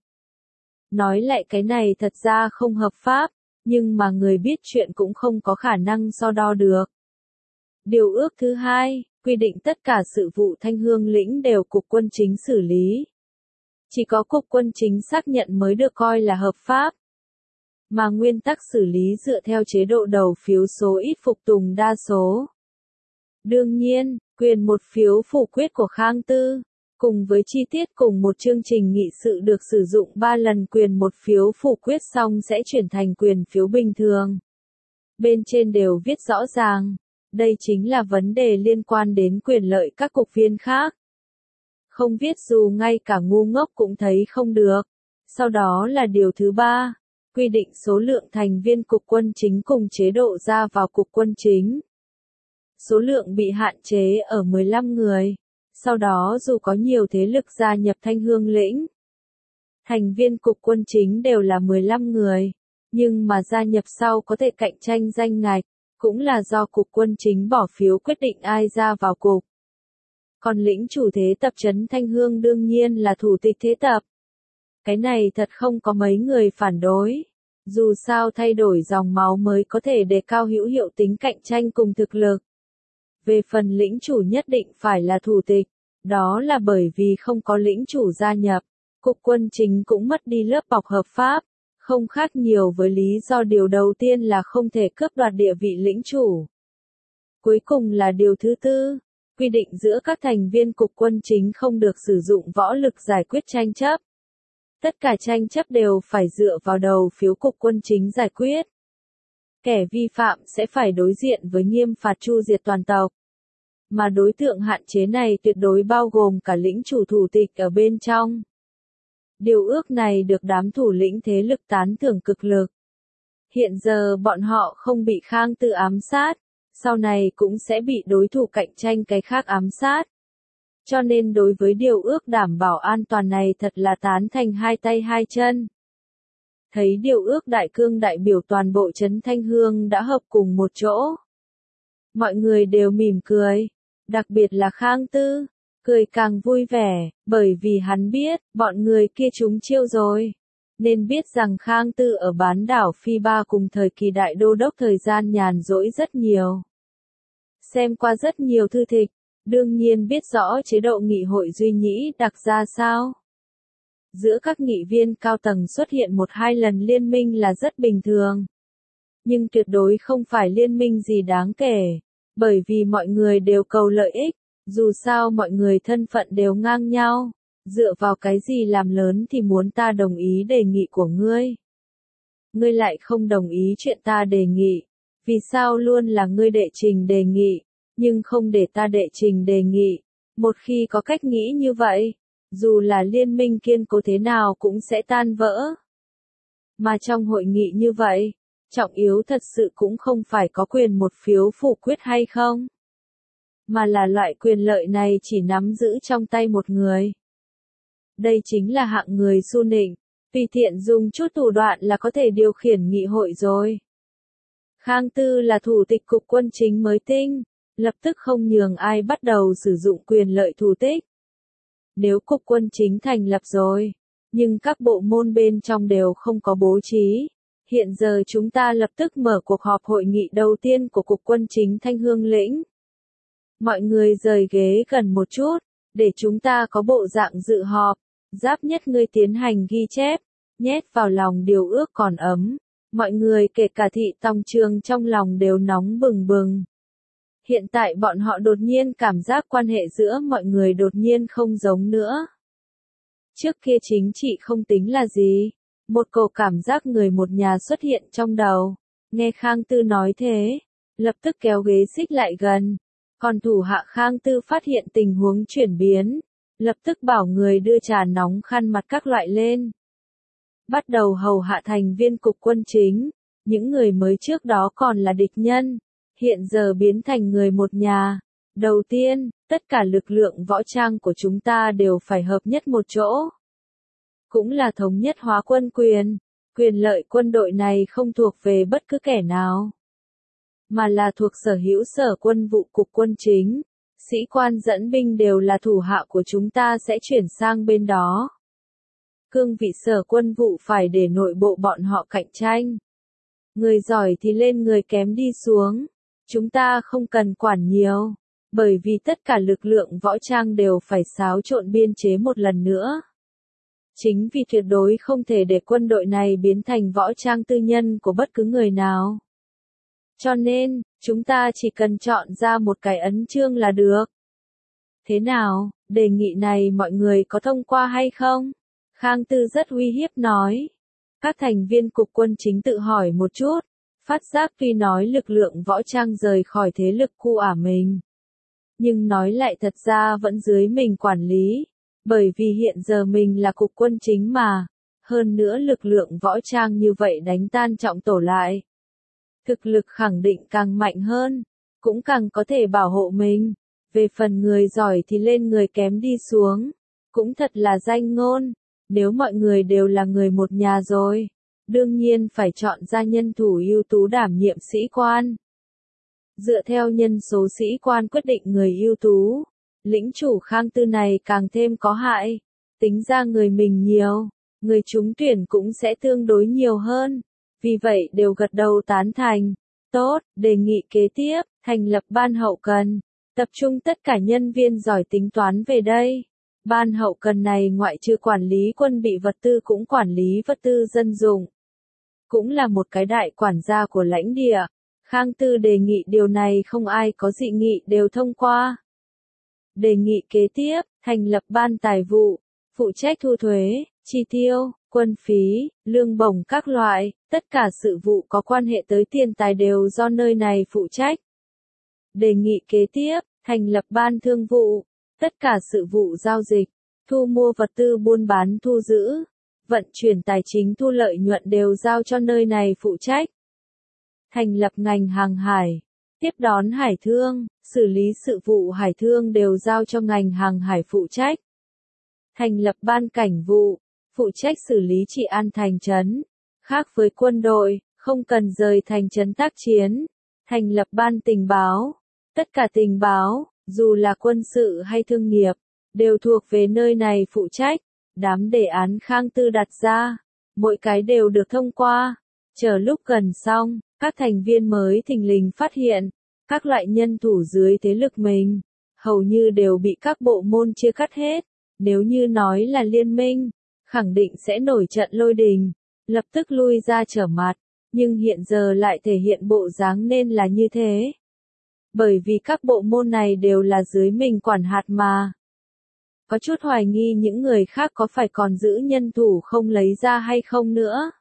Nói lại cái này thật ra không hợp pháp, nhưng mà người biết chuyện cũng không có khả năng so đo được. Điều ước thứ hai, quy định tất cả sự vụ Thanh Hương lĩnh đều cục quân chính xử lý. Chỉ có cục quân chính xác nhận mới được coi là hợp pháp. Mà nguyên tắc xử lý dựa theo chế độ đầu phiếu số ít phục tùng đa số. Đương nhiên, quyền một phiếu phủ quyết của Khang Tư, cùng với chi tiết cùng một chương trình nghị sự được sử dụng ba lần quyền một phiếu phủ quyết xong sẽ chuyển thành quyền phiếu bình thường. Bên trên đều viết rõ ràng, đây chính là vấn đề liên quan đến quyền lợi các cục viên khác. Không viết dù ngay cả ngu ngốc cũng thấy không được. Sau đó là điều thứ ba, quy định số lượng thành viên cục quân chính cùng chế độ ra vào cục quân chính. Số lượng bị hạn chế ở mười lăm người. Sau đó dù có nhiều thế lực gia nhập Thanh Hương lĩnh, thành viên cục quân chính đều là mười lăm người, nhưng mà gia nhập sau có thể cạnh tranh danh ngạch, cũng là do cục quân chính bỏ phiếu quyết định ai ra vào cục. Còn lĩnh chủ thế tập trấn Thanh Hương đương nhiên là thủ tịch thế tập. Cái này thật không có mấy người phản đối. Dù sao thay đổi dòng máu mới có thể đề cao hữu hiệu tính cạnh tranh cùng thực lực. Về phần lĩnh chủ nhất định phải là thủ tịch, đó là bởi vì không có lĩnh chủ gia nhập, cục quân chính cũng mất đi lớp bọc hợp pháp, không khác nhiều với lý do điều đầu tiên là không thể cướp đoạt địa vị lĩnh chủ. Cuối cùng là điều thứ tư, quy định giữa các thành viên cục quân chính không được sử dụng võ lực giải quyết tranh chấp. Tất cả tranh chấp đều phải dựa vào đầu phiếu cục quân chính giải quyết. Kẻ vi phạm sẽ phải đối diện với nghiêm phạt tru diệt toàn tộc. Mà đối tượng hạn chế này tuyệt đối bao gồm cả lĩnh chủ thủ tịch ở bên trong. Điều ước này được đám thủ lĩnh thế lực tán thưởng cực lực. Hiện giờ bọn họ không bị Khang Tư ám sát, sau này cũng sẽ bị đối thủ cạnh tranh cái khác ám sát. Cho nên đối với điều ước đảm bảo an toàn này thật là tán thành hai tay hai chân. Thấy điều ước đại cương đại biểu toàn bộ trấn Thanh Hương đã hợp cùng một chỗ. Mọi người đều mỉm cười, đặc biệt là Khang Tư, cười càng vui vẻ, bởi vì hắn biết, bọn người kia trúng chiêu rồi. Nên biết rằng Khang Tư ở bán đảo Phi Ba cùng thời kỳ đại đô đốc thời gian nhàn rỗi rất nhiều. Xem qua rất nhiều thư tịch, đương nhiên biết rõ chế độ nghị hội duy nhĩ đặc ra sao. Giữa các nghị viên cao tầng xuất hiện một hai lần liên minh là rất bình thường. Nhưng tuyệt đối không phải liên minh gì đáng kể, bởi vì mọi người đều cầu lợi ích, dù sao mọi người thân phận đều ngang nhau. Dựa vào cái gì làm lớn thì muốn ta đồng ý đề nghị của ngươi? Ngươi lại không đồng ý chuyện ta đề nghị. Vì sao luôn là ngươi đệ trình đề nghị, nhưng không để ta đệ trình đề nghị? Một khi có cách nghĩ như vậy, dù là liên minh kiên cố thế nào cũng sẽ tan vỡ. Mà trong hội nghị như vậy, trọng yếu thật sự cũng không phải có quyền một phiếu phủ quyết hay không, mà là loại quyền lợi này chỉ nắm giữ trong tay một người. Đây chính là hạng người su nịnh, tùy tiện dùng chút thủ đoạn là có thể điều khiển nghị hội rồi. Khang Tư là thủ tịch cục quân chính mới tinh, lập tức không nhường ai bắt đầu sử dụng quyền lợi thủ tích. Nếu cục quân chính thành lập rồi, nhưng các bộ môn bên trong đều không có bố trí, hiện giờ chúng ta lập tức mở cuộc họp hội nghị đầu tiên của cục quân chính Thanh Hương lĩnh. Mọi người rời ghế gần một chút, để chúng ta có bộ dạng dự họp. Giáp nhất ngươi tiến hành ghi chép, nhét vào lòng điều ước còn ấm. Mọi người kể cả thị tòng trường trong lòng đều nóng bừng bừng. Hiện tại bọn họ đột nhiên cảm giác quan hệ giữa mọi người đột nhiên không giống nữa. Trước kia chính trị không tính là gì. Một cổ cảm giác người một nhà xuất hiện trong đầu. Nghe Khang Tư nói thế, lập tức kéo ghế xích lại gần. Còn thủ hạ Khang Tư phát hiện tình huống chuyển biến, lập tức bảo người đưa trà nóng khăn mặt các loại lên. Bắt đầu hầu hạ thành viên cục quân chính, những người mới trước đó còn là địch nhân, hiện giờ biến thành người một nhà. Đầu tiên, tất cả lực lượng võ trang của chúng ta đều phải hợp nhất một chỗ. Cũng là thống nhất hóa quân quyền, quyền lợi quân đội này không thuộc về bất cứ kẻ nào, mà là thuộc sở hữu sở quân vụ cục quân chính. Sĩ quan dẫn binh đều là thủ hạ của chúng ta sẽ chuyển sang bên đó. Cương vị sở quân vụ phải để nội bộ bọn họ cạnh tranh. Người giỏi thì lên, người kém đi xuống. Chúng ta không cần quản nhiều, bởi vì tất cả lực lượng võ trang đều phải xáo trộn biên chế một lần nữa. Chính vì tuyệt đối không thể để quân đội này biến thành võ trang tư nhân của bất cứ người nào. Cho nên, chúng ta chỉ cần chọn ra một cái ấn chương là được. Thế nào, đề nghị này mọi người có thông qua hay không? Khang Tư rất uy hiếp nói. Các thành viên cục quân chính tự hỏi một chút, phát giác tuy nói lực lượng võ trang rời khỏi thế lực khu ả mình, nhưng nói lại thật ra vẫn dưới mình quản lý, bởi vì hiện giờ mình là cục quân chính mà, hơn nữa lực lượng võ trang như vậy đánh tan trọng tổ lại. Thực lực khẳng định càng mạnh hơn, cũng càng có thể bảo hộ mình. Về phần người giỏi thì lên, người kém đi xuống, cũng thật là danh ngôn. Nếu mọi người đều là người một nhà rồi, đương nhiên phải chọn ra nhân thủ ưu tú đảm nhiệm sĩ quan. Dựa theo nhân số sĩ quan quyết định người ưu tú, lĩnh chủ Khang Tư này càng thêm có hại. Tính ra người mình nhiều, người trúng tuyển cũng sẽ tương đối nhiều hơn. Vì vậy đều gật đầu tán thành. Tốt, đề nghị kế tiếp, thành lập ban hậu cần. Tập trung tất cả nhân viên giỏi tính toán về đây. Ban hậu cần này ngoại trừ quản lý quân bị vật tư cũng quản lý vật tư dân dụng. Cũng là một cái đại quản gia của lãnh địa. Khang Tư đề nghị điều này không ai có dị nghị, đều thông qua. Đề nghị kế tiếp, thành lập ban tài vụ, phụ trách thu thuế, chi tiêu, quân phí, lương bổng các loại, tất cả sự vụ có quan hệ tới tiền tài đều do nơi này phụ trách. Đề nghị kế tiếp, thành lập ban thương vụ, tất cả sự vụ giao dịch, thu mua vật tư buôn bán thu giữ, vận chuyển tài chính thu lợi nhuận đều giao cho nơi này phụ trách. Thành lập ngành hàng hải, tiếp đón hải thương, xử lý sự vụ hải thương đều giao cho ngành hàng hải phụ trách. Thành lập ban cảnh vụ, phụ trách xử lý trị an thành trấn, khác với quân đội, không cần rời thành trấn tác chiến. Thành lập ban tình báo, tất cả tình báo, dù là quân sự hay thương nghiệp, đều thuộc về nơi này phụ trách. Đám đề án Khang Tư đặt ra, mỗi cái đều được thông qua. Chờ lúc gần xong, các thành viên mới thình lình phát hiện, các loại nhân thủ dưới thế lực mình, hầu như đều bị các bộ môn chia cắt hết. Nếu như nói là liên minh, khẳng định sẽ nổi trận lôi đình, lập tức lui ra trở mặt, nhưng hiện giờ lại thể hiện bộ dáng nên là như thế. Bởi vì các bộ môn này đều là dưới mình quản hạt mà. Có chút hoài nghi những người khác có phải còn giữ nhân thủ không lấy ra hay không nữa.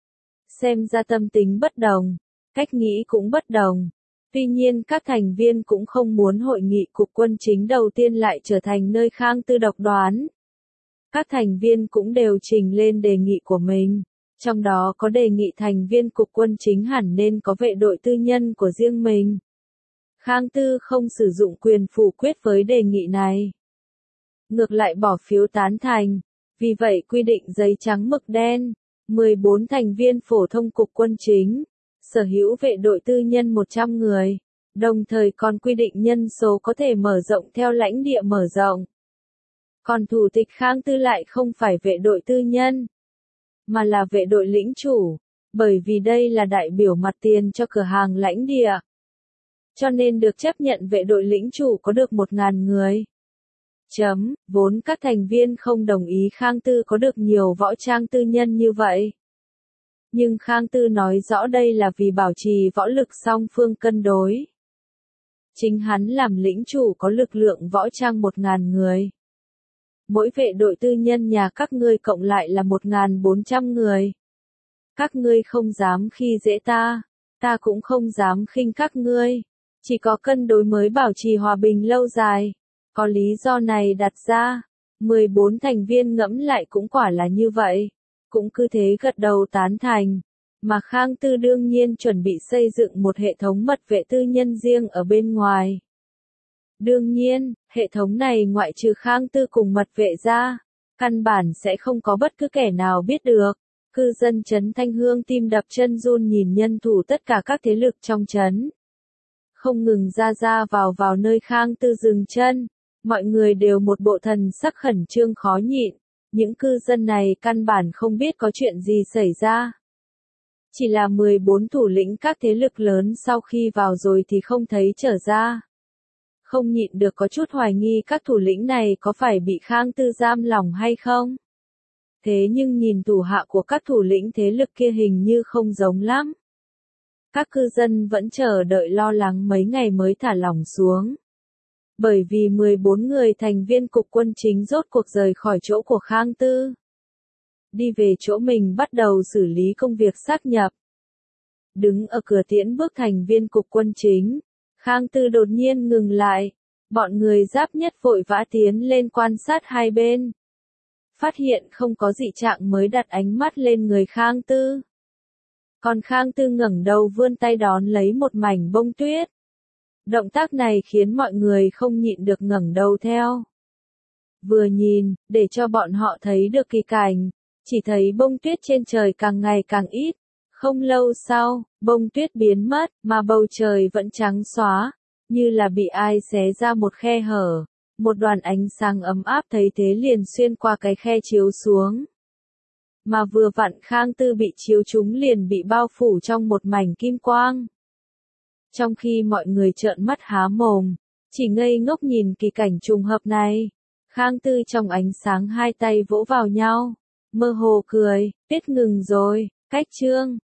Xem ra tâm tính bất đồng, cách nghĩ cũng bất đồng. Tuy nhiên các thành viên cũng không muốn hội nghị cục quân chính đầu tiên lại trở thành nơi Khang Tư độc đoán. Các thành viên cũng đều trình lên đề nghị của mình. Trong đó có đề nghị thành viên cục quân chính hẳn nên có vệ đội tư nhân của riêng mình. Khang Tư không sử dụng quyền phủ quyết với đề nghị này. Ngược lại bỏ phiếu tán thành. Vì vậy quy định giấy trắng mực đen, mười bốn thành viên phổ thông cục quân chính, sở hữu vệ đội tư nhân một trăm người, đồng thời còn quy định nhân số có thể mở rộng theo lãnh địa mở rộng. Còn thủ tịch Khang Tư lại không phải vệ đội tư nhân, mà là vệ đội lĩnh chủ, bởi vì đây là đại biểu mặt tiền cho cửa hàng lãnh địa. Cho nên được chấp nhận vệ đội lĩnh chủ có được một ngàn người. Chấm, vốn các thành viên không đồng ý Khang Tư có được nhiều võ trang tư nhân như vậy. Nhưng Khang Tư nói rõ đây là vì bảo trì võ lực song phương cân đối. Chính hắn làm lĩnh chủ có lực lượng võ trang một ngàn người. Mỗi vệ đội tư nhân nhà các ngươi cộng lại là một ngàn bốn trăm người. Các ngươi không dám khi dễ ta, ta cũng không dám khinh các ngươi. Chỉ có cân đối mới bảo trì hòa bình lâu dài. Có lý do này đặt ra, mười bốn thành viên ngẫm lại cũng quả là như vậy. Cũng cứ thế gật đầu tán thành. Mà Khang Tư đương nhiên chuẩn bị xây dựng một hệ thống mật vệ tư nhân riêng ở bên ngoài. Đương nhiên, hệ thống này ngoại trừ Khang Tư cùng mật vệ ra, căn bản sẽ không có bất cứ kẻ nào biết được. Cư dân trấn Thanh Hương tim đập chân run nhìn nhân thủ tất cả các thế lực trong trấn. Không ngừng ra ra vào vào nơi Khang Tư dừng chân. Mọi người đều một bộ thần sắc khẩn trương khó nhịn. Những cư dân này căn bản không biết có chuyện gì xảy ra. Chỉ là mười bốn thủ lĩnh các thế lực lớn sau khi vào rồi thì không thấy trở ra. Không nhịn được có chút hoài nghi các thủ lĩnh này có phải bị Khang Tư giam lỏng hay không. Thế nhưng nhìn thủ hạ của các thủ lĩnh thế lực kia hình như không giống lắm. Các cư dân vẫn chờ đợi lo lắng mấy ngày mới thả lỏng xuống. Bởi vì mười bốn người thành viên cục quân chính rốt cuộc rời khỏi chỗ của Khang Tư. Đi về chỗ mình bắt đầu xử lý công việc sát nhập. Đứng ở cửa tiễn bước thành viên cục quân chính, Khang Tư đột nhiên ngừng lại. Bọn người giáp nhất vội vã tiến lên quan sát hai bên. Phát hiện không có dị trạng mới đặt ánh mắt lên người Khang Tư. Còn Khang Tư ngẩng đầu vươn tay đón lấy một mảnh bông tuyết. Động tác này khiến mọi người không nhịn được ngẩng đầu theo. Vừa nhìn, để cho bọn họ thấy được kỳ cảnh, chỉ thấy bông tuyết trên trời càng ngày càng ít. Không lâu sau, bông tuyết biến mất, mà bầu trời vẫn trắng xóa, như là bị ai xé ra một khe hở. Một đoàn ánh sáng ấm áp thấy thế liền xuyên qua cái khe chiếu xuống. Mà vừa vặn Khang Tư bị chiếu trúng liền bị bao phủ trong một mảnh kim quang. Trong khi mọi người trợn mắt há mồm, chỉ ngây ngốc nhìn kỳ cảnh trùng hợp này, Khang Tư trong ánh sáng hai tay vỗ vào nhau, mơ hồ cười, biết ngừng rồi, cách chương.